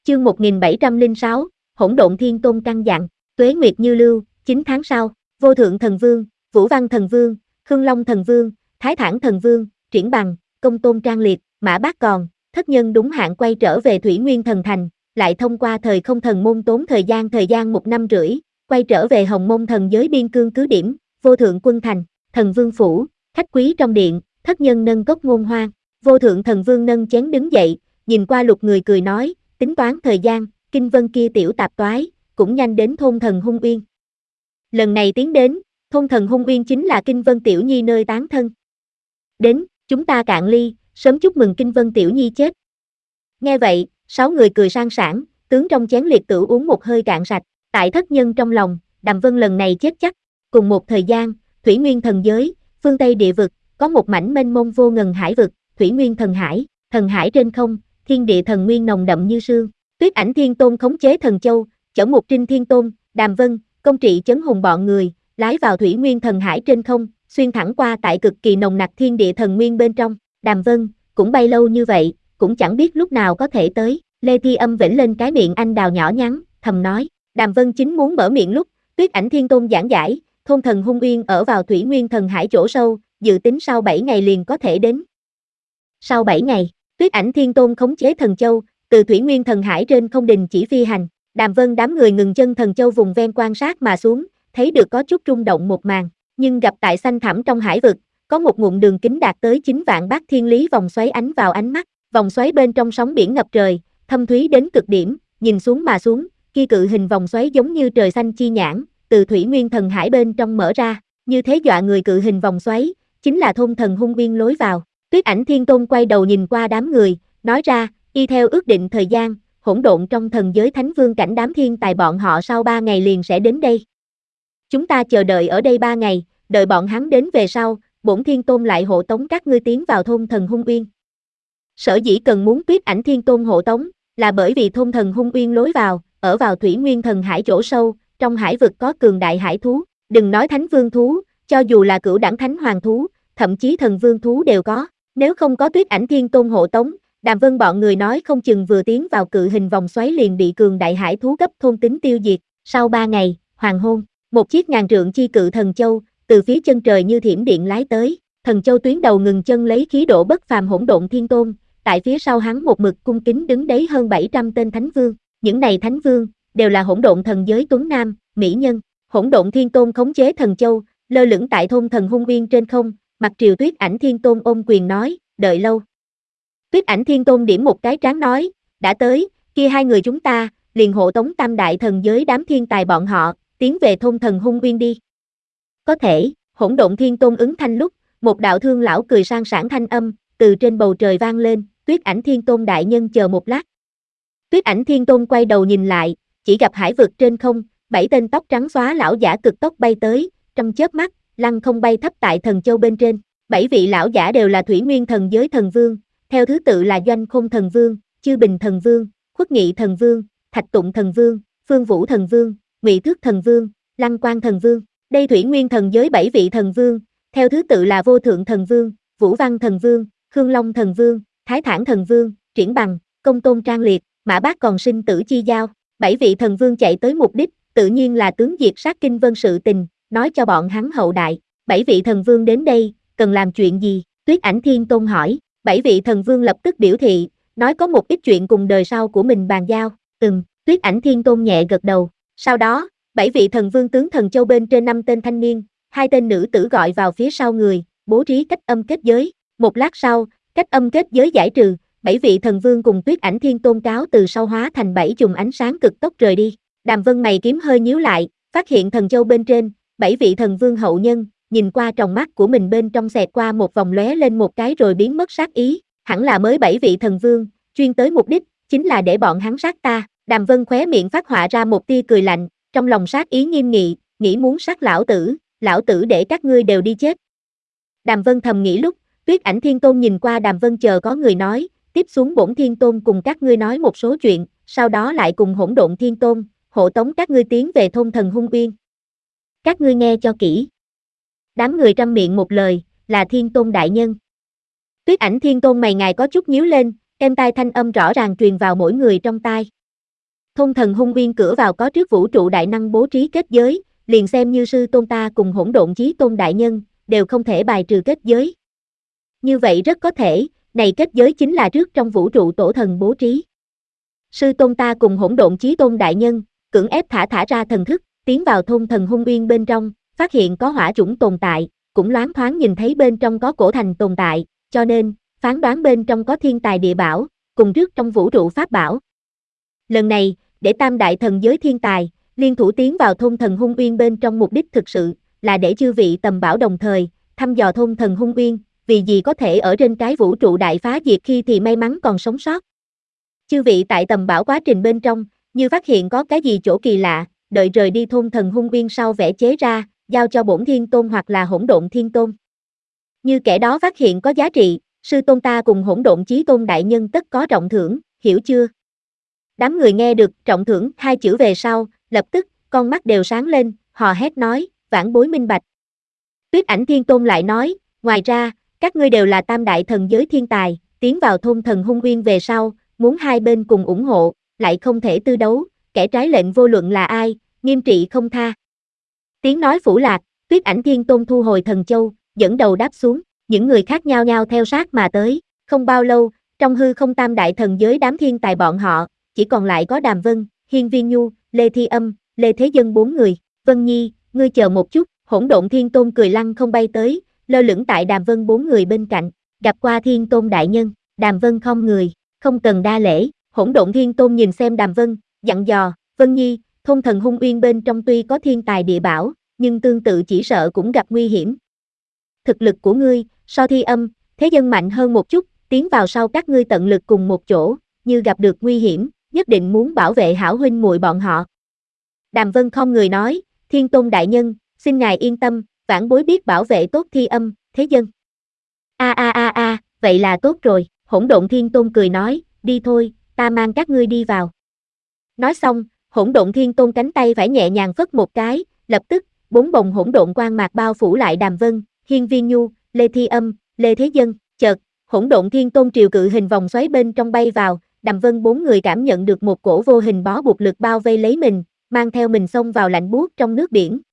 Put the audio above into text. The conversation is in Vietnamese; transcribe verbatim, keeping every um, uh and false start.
Chương một nghìn bảy trăm lẻ sáu, Hỗn Độn Thiên Tôn căn dặn, tuế nguyệt như lưu, chín tháng sau, Vô Thượng Thần Vương, Vũ Văn Thần Vương, Khương Long Thần Vương, Thái Thản Thần Vương, Triển Bằng, Công Tôn Trang Liệt, Mã Bác Còn, thất nhân đúng hạn quay trở về Thủy Nguyên Thần Thành, lại thông qua thời không thần môn tốn thời gian thời gian một năm rưỡi, quay trở về Hồng Môn Thần Giới biên cương cứ điểm, Vô Thượng Quân Thành, Thần Vương Phủ, khách quý trong điện, thất nhân nâng cốc ngôn hoan, Vô Thượng Thần Vương nâng chén đứng dậy, nhìn qua Lục người cười nói, tính toán thời gian, Kinh Vân kia tiểu tạp toái, cũng nhanh đến thôn thần Hung Uyên. Lần này tiến đến, thôn thần Hung Uyên chính là Kinh Vân Tiểu Nhi nơi tán thân. Đến, chúng ta cạn ly, sớm chúc mừng Kinh Vân Tiểu Nhi chết. Nghe vậy, sáu người cười sang sảng, tướng trong chén liệt tử uống một hơi cạn sạch, tại thất nhân trong lòng, Đàm Vân lần này chết chắc. Cùng một thời gian, Thủy Nguyên Thần Giới, phương Tây địa vực, có một mảnh mênh mông vô ngần hải vực, Thủy Nguyên Thần Hải, thần hải trên không, thiên địa thần nguyên nồng đậm như sương. Tuyết Ảnh Thiên Tôn khống chế Thần Châu, chở Mục Trinh Thiên Tôn, Đàm Vân, Công Trị Chấn Hùng bọn người, lái vào Thủy Nguyên Thần Hải trên không, xuyên thẳng qua tại cực kỳ nồng nặc thiên địa thần nguyên bên trong. Đàm Vân, cũng bay lâu như vậy, cũng chẳng biết lúc nào có thể tới. Lê Thi Âm vểnh lên cái miệng anh đào nhỏ nhắn, thầm nói. Đàm Vân chính muốn mở miệng lúc, Tuyết Ảnh Thiên Tôn giảng giải, thôn thần Hung Uyên ở vào Thủy Nguyên Thần Hải chỗ sâu, dự tính sau bảy ngày liền có thể đến. Sau bảy ngày, Tuyết Ảnh Thiên Tôn khống chế Thần Châu, từ Thủy Nguyên Thần Hải trên không đình chỉ phi hành. Đàm Vân đám người ngừng chân Thần Châu vùng ven quan sát mà xuống, thấy được có chút rung động một màn, nhưng gặp tại xanh thẳm trong hải vực, có một ngụm đường kính đạt tới chín vạn bát thiên lý vòng xoáy ánh vào ánh mắt, vòng xoáy bên trong sóng biển ngập trời, thâm thúy đến cực điểm, nhìn xuống mà xuống, kia cự hình vòng xoáy giống như trời xanh chi nhãn, từ Thủy Nguyên Thần Hải bên trong mở ra, như thế dọa người cự hình vòng xoáy, chính là thôn thần Hung Uyên lối vào. Tuyết Ảnh Thiên Tôn quay đầu nhìn qua đám người, nói ra, y theo ước định thời gian, hỗn độn trong thần giới thánh vương cảnh đám thiên tài bọn họ sau ba ngày liền sẽ đến đây. Chúng ta chờ đợi ở đây ba ngày, đợi bọn hắn đến về sau, bổn Thiên Tôn lại hộ tống các ngươi tiến vào thôn thần Hung Uyên. Sở dĩ cần muốn Tuyết Ảnh Thiên Tôn hộ tống, là bởi vì thôn thần Hung Uyên lối vào, ở vào Thủy Nguyên Thần Hải chỗ sâu, trong hải vực có cường đại hải thú, đừng nói thánh vương thú, cho dù là cửu đẳng thánh hoàng thú, thậm chí thần vương thú đều có. Nếu không có Tuyết Ảnh Thiên Tôn hộ tống, Đàm Vân bọn người nói không chừng vừa tiến vào cự hình vòng xoáy liền bị cường đại hải thú cấp thôn tính tiêu diệt. Sau ba ngày, hoàng hôn, một chiếc ngàn trượng chi cự thần châu, từ phía chân trời như thiểm điện lái tới, thần châu tuyến đầu ngừng chân lấy khí độ bất phàm hỗn độn thiên tôn, tại phía sau hắn một mực cung kính đứng đấy hơn bảy trăm tên thánh vương, những này thánh vương, đều là hỗn độn thần giới tuấn nam, mỹ nhân. Hỗn độn thiên tôn khống chế thần châu, lơ lửng tại thôn thần Hung Uyên trên không, mặt triều Tuyết Ảnh Thiên Tôn ôm quyền nói, đợi lâu. Tuyết Ảnh Thiên Tôn điểm một cái trán nói, đã tới, kia hai người chúng ta, liền hộ tống tam đại thần giới đám thiên tài bọn họ, tiến về thôn thần Hung Uyên đi. Có thể, hỗn độn thiên tôn ứng thanh lúc, một đạo thương lão cười sang sảng thanh âm, từ trên bầu trời vang lên, Tuyết Ảnh Thiên Tôn đại nhân chờ một lát. Tuyết Ảnh Thiên Tôn quay đầu nhìn lại, chỉ gặp hải vực trên không, bảy tên tóc trắng xóa lão giả cực tốc bay tới, trong chớp mắt, lăng không bay thấp tại thần châu bên trên. Bảy vị lão giả đều là Thủy Nguyên Thần Giới thần vương, theo thứ tự là Doanh Khôn Thần Vương, Chư Bình Thần Vương, Khuất Nghị Thần Vương, Thạch Tụng Thần Vương, Phương Vũ Thần Vương, Ngụy Thước Thần Vương, Lăng Quang Thần Vương. Đây Thủy Nguyên Thần Giới bảy vị thần vương, theo thứ tự là Vô Thượng Thần Vương, Vũ Văn Thần Vương, Khương Long Thần Vương, Thái Thản Thần Vương, Triển Bằng, Công Tôn Trang Liệt, Mã Bác Còn sinh tử chi giao. Bảy vị thần vương chạy tới mục đích, tự nhiên là tướng diệt sát Kinh Vân sự tình, nói cho bọn hắn hậu đại. Bảy vị thần vương đến đây, cần làm chuyện gì? Tuyết Ảnh Thiên Tôn hỏi. Bảy vị thần vương lập tức biểu thị, nói có một ít chuyện cùng đời sau của mình bàn giao. Ừm, Tuyết Ảnh Thiên Tôn nhẹ gật đầu. Sau đó, bảy vị thần vương tướng thần châu bên trên năm tên thanh niên, hai tên nữ tử gọi vào phía sau người, bố trí cách âm kết giới. Một lát sau, cách âm kết giới giải trừ, bảy vị thần vương cùng Tuyết Ảnh Thiên Tôn cáo từ sau hóa thành bảy chùm ánh sáng cực tốc rời đi. Đàm Vân mày kiếm hơi nhíu lại, phát hiện thần châu bên trên, bảy vị thần vương hậu nhân, nhìn qua tròng mắt của mình bên trong xẹt qua một vòng lóe lên một cái rồi biến mất sát ý, hẳn là mới bảy vị thần vương, chuyên tới mục đích, chính là để bọn hắn sát ta. Đàm Vân khóe miệng phát họa ra một tia cười lạnh, trong lòng sát ý nghiêm nghị, nghĩ muốn sát lão tử, lão tử để các ngươi đều đi chết. Đàm Vân thầm nghĩ lúc, Tuyết Ảnh Thiên Tôn nhìn qua Đàm Vân chờ có người nói, tiếp xuống bổn Thiên Tôn cùng các ngươi nói một số chuyện, sau đó lại cùng hỗn độn Thiên Tôn, hộ tống các ngươi tiến về thôn thần Hung Uyên. Các ngươi nghe cho kỹ. Đám người trăm miệng một lời, là Thiên Tôn đại nhân. Tuyết Ảnh Thiên Tôn mày ngài có chút nhíu lên, êm tai thanh âm rõ ràng truyền vào mỗi người trong tai. Thôn Thần Hung Uyên cửa vào có trước vũ trụ đại năng bố trí kết giới, liền xem như sư tôn ta cùng Hỗn Độn Chí Tôn đại nhân, đều không thể bài trừ kết giới. Như vậy rất có thể, này kết giới chính là trước trong vũ trụ tổ thần bố trí. Sư tôn ta cùng Hỗn Độn Chí Tôn đại nhân, cưỡng ép thả thả ra thần thức, tiến vào Thôn Thần Hung Uyên bên trong, phát hiện có hỏa chủng tồn tại, cũng loáng thoáng nhìn thấy bên trong có cổ thành tồn tại, cho nên, phán đoán bên trong có thiên tài địa bảo, cùng trước trong vũ trụ pháp bảo. Lần này, để tam đại thần giới thiên tài, liên thủ tiến vào Thôn Thần Hung Uyên bên trong mục đích thực sự, là để chư vị tầm bảo đồng thời, thăm dò Thôn Thần Hung Uyên, vì gì có thể ở trên cái vũ trụ đại phá diệt khi thì may mắn còn sống sót. Chư vị tại tầm bảo quá trình bên trong, như phát hiện có cái gì chỗ kỳ lạ, đợi rời đi Thôn Thần Hung Uyên sau vẽ chế ra, giao cho Bổn Thiên Tôn hoặc là Hỗn Độn Thiên Tôn. Như kẻ đó phát hiện có giá trị, sư tôn ta cùng Hỗn Độn Chí Tôn đại nhân tất có trọng thưởng, hiểu chưa? Đám người nghe được trọng thưởng hai chữ về sau, lập tức, con mắt đều sáng lên, hò hét nói, vãn bối minh bạch. Tuyết Ảnh Thiên Tôn lại nói, ngoài ra, các ngươi đều là tam đại thần giới thiên tài, tiến vào Thôn Thần Hung Uyên về sau, muốn hai bên cùng ủng hộ, lại không thể tư đấu, kẻ trái lệnh vô luận là ai, nghiêm trị không tha. Tiếng nói phủ lạc, Tuyết Ảnh Thiên Tôn thu hồi thần châu, dẫn đầu đáp xuống, những người khác nhao nhao theo sát mà tới, không bao lâu, trong hư không tam đại thần giới đám thiên tài bọn họ, chỉ còn lại có Đàm Vân, Hiên Viên Nhu, Lê Thi Âm, Lê Thế Dân bốn người. Vân Nhi, ngươi chờ một chút, Hỗn Độn Thiên Tôn cười lăng không bay tới, lơ lửng tại Đàm Vân bốn người bên cạnh, gặp qua Thiên Tôn đại nhân. Đàm Vân không người, không cần đa lễ. Hỗn Độn Thiên Tôn nhìn xem Đàm Vân, dặn dò, Vân Nhi, Thôn Thần Hung Uyên bên trong tuy có thiên tài địa bảo, nhưng tương tự chỉ sợ cũng gặp nguy hiểm. Thực lực của ngươi, so Thi Âm, Thế Dân mạnh hơn một chút, tiến vào sau các ngươi tận lực cùng một chỗ, như gặp được nguy hiểm, nhất định muốn bảo vệ hảo huynh muội bọn họ. Đàm Vân không người nói, Thiên Tôn đại nhân, xin ngài yên tâm, vãn bối biết bảo vệ tốt Thi Âm, Thế Dân. A a a a, vậy là tốt rồi. Hỗn Độn Thiên Tôn cười nói, đi thôi, ta mang các ngươi đi vào. Nói xong, Hỗn Độn Thiên Tôn cánh tay phải nhẹ nhàng phất một cái, lập tức, bốn bồng hỗn độn quang mạc bao phủ lại Đàm Vân, Hiên Viên Nhu, Lê Thi Âm, Lê Thế Dân. Chợt, Hỗn Độn Thiên Tôn triều cự hình vòng xoáy bên trong bay vào, Đàm Vân bốn người cảm nhận được một cổ vô hình bó buộc lực bao vây lấy mình, mang theo mình xông vào lạnh buốt trong nước biển.